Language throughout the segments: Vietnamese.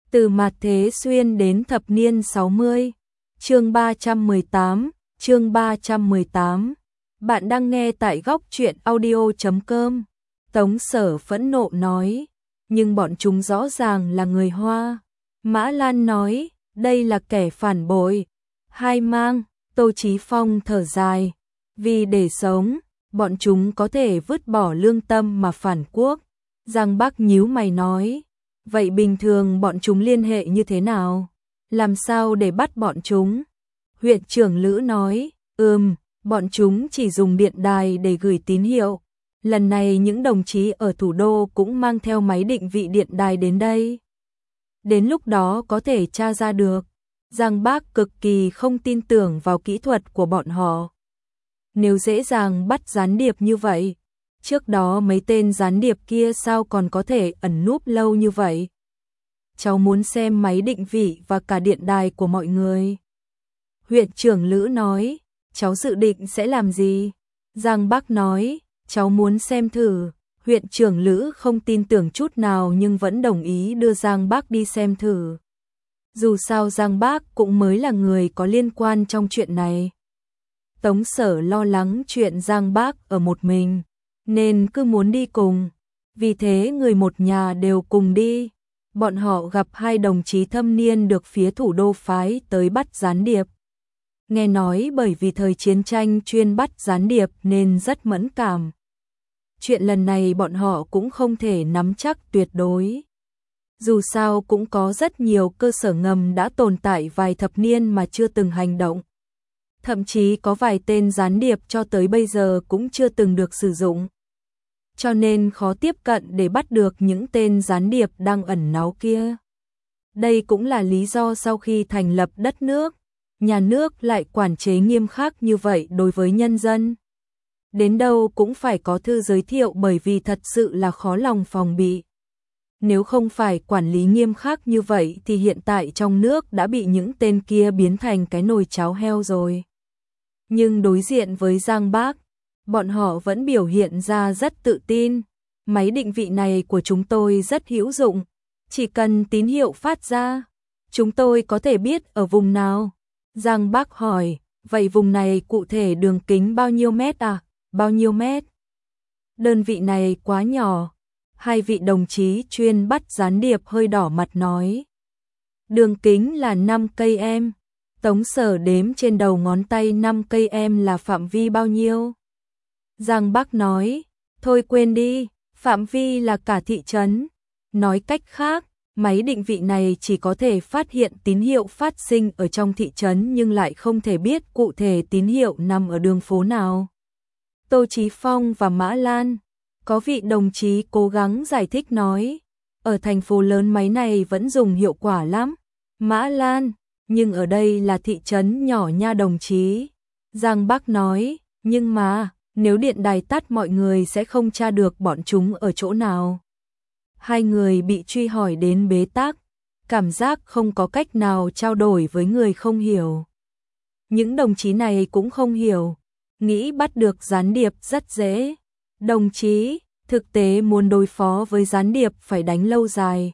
Từ mạt thế xuyên đến thập niên 60. Chương 318. Bạn đang nghe tại góc truyện audio.com. Tống Sở phẫn nộ nói, nhưng bọn chúng rõ ràng là người Hoa. Mã Lan nói, đây là kẻ phản bội. Hai Mang, Tô Chí Phong thở dài, vì để sống, bọn chúng có thể vứt bỏ lương tâm mà phản quốc. Giang Bắc nhíu mày nói, vậy bình thường bọn chúng liên hệ như thế nào? Làm sao để bắt bọn chúng? Huyện trưởng Lữ nói, bọn chúng chỉ dùng điện đài để gửi tín hiệu. Lần này những đồng chí ở thủ đô cũng mang theo máy định vị điện đài đến đây. Đến lúc đó có thể tra ra được. Giang Bác cực kỳ không tin tưởng vào kỹ thuật của bọn họ. Nếu dễ dàng bắt gián điệp như vậy, trước đó mấy tên gián điệp kia sao còn có thể ẩn núp lâu như vậy? Cháu muốn xem máy định vị và cả điện đài của mọi người. Huyện trưởng Lữ nói, cháu dự định sẽ làm gì? Giang Bắc nói, cháu muốn xem thử. Huyện trưởng Lữ không tin tưởng chút nào nhưng vẫn đồng ý đưa Giang Bắc đi xem thử. Dù sao Giang Bắc cũng mới là người có liên quan trong chuyện này. Tống Sở lo lắng chuyện Giang Bắc ở một mình, nên cứ muốn đi cùng. Vì thế người một nhà đều cùng đi. Bọn họ gặp hai đồng chí thâm niên được phía thủ đô phái tới bắt gián điệp. Nghe nói bởi vì thời chiến tranh chuyên bắt gián điệp nên rất mẫn cảm. Chuyện lần này bọn họ cũng không thể nắm chắc tuyệt đối. Dù sao cũng có rất nhiều cơ sở ngầm đã tồn tại vài thập niên mà chưa từng hành động. Thậm chí có vài tên gián điệp cho tới bây giờ cũng chưa từng được sử dụng. Cho nên khó tiếp cận để bắt được những tên gián điệp đang ẩn náu kia. Đây cũng là lý do sau khi thành lập đất nước, nhà nước lại quản chế nghiêm khắc như vậy đối với nhân dân. Đến đâu cũng phải có thư giới thiệu bởi vì thật sự là khó lòng phòng bị. Nếu không phải quản lý nghiêm khắc như vậy thì hiện tại trong nước đã bị những tên kia biến thành cái nồi cháo heo rồi. Nhưng đối diện với Giang Bắc, bọn họ vẫn biểu hiện ra rất tự tin. Máy định vị này của chúng tôi rất hữu dụng. Chỉ cần tín hiệu phát ra, chúng tôi có thể biết ở vùng nào. Giang Bắc hỏi, vậy vùng này cụ thể đường kính bao nhiêu mét à? Bao nhiêu mét? Đơn vị này quá nhỏ. Hai vị đồng chí chuyên bắt gián điệp hơi đỏ mặt nói. Đường kính là 5 cây em. Tống Sở đếm trên đầu ngón tay 5 cây em là phạm vi bao nhiêu? Giang Bắc nói, thôi quên đi, phạm vi là cả thị trấn. Nói cách khác, máy định vị này chỉ có thể phát hiện tín hiệu phát sinh ở trong thị trấn nhưng lại không thể biết cụ thể tín hiệu nằm ở đường phố nào. Tô Chí Phong và Mã Lan, có vị đồng chí cố gắng giải thích nói, ở thành phố lớn máy này vẫn dùng hiệu quả lắm. Mã Lan, nhưng ở đây là thị trấn nhỏ nha đồng chí. Giang Bắc nói, nhưng mà, nếu điện đài tắt mọi người sẽ không tra được bọn chúng ở chỗ nào. Hai người bị truy hỏi đến bế tắc, cảm giác không có cách nào trao đổi với người không hiểu. Những đồng chí này cũng không hiểu, nghĩ bắt được gián điệp rất dễ. Đồng chí, thực tế muốn đối phó với gián điệp phải đánh lâu dài.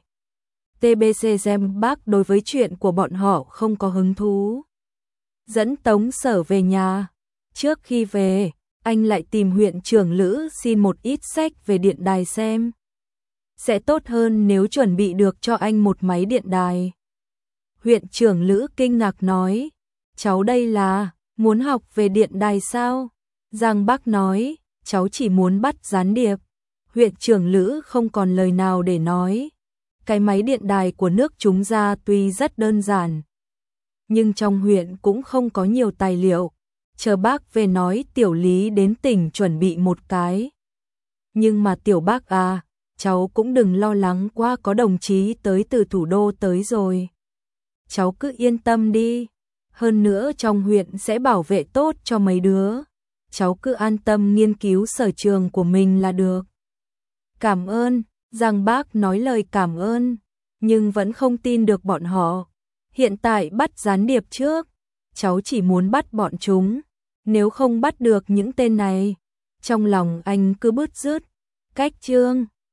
TBC Giang Bắc đối với chuyện của bọn họ không có hứng thú. Dẫn Tống Sở về nhà. Trước khi về, anh lại tìm huyện trưởng Lữ xin một ít sách về điện đài xem. Sẽ tốt hơn nếu chuẩn bị được cho anh một máy điện đài. Huyện trưởng Lữ kinh ngạc nói, cháu đây là muốn học về điện đài sao? Giang Bắc nói, cháu chỉ muốn bắt gián điệp. Huyện trưởng Lữ không còn lời nào để nói. Cái máy điện đài của nước chúng ra tuy rất đơn giản, nhưng trong huyện cũng không có nhiều tài liệu. Chờ bác về nói Tiểu Lý đến tỉnh chuẩn bị một cái. Nhưng mà Tiểu Bác à, cháu cũng đừng lo lắng quá, có đồng chí tới từ thủ đô tới rồi. Cháu cứ yên tâm đi. Hơn nữa trong huyện sẽ bảo vệ tốt cho mấy đứa. Cháu cứ an tâm nghiên cứu sở trường của mình là được. Cảm ơn. Giang Bác nói lời cảm ơn, nhưng vẫn không tin được bọn họ. Hiện tại bắt gián điệp trước, cháu chỉ muốn bắt bọn chúng. Nếu không bắt được những tên này, trong lòng anh cứ bứt rứt. Cách chương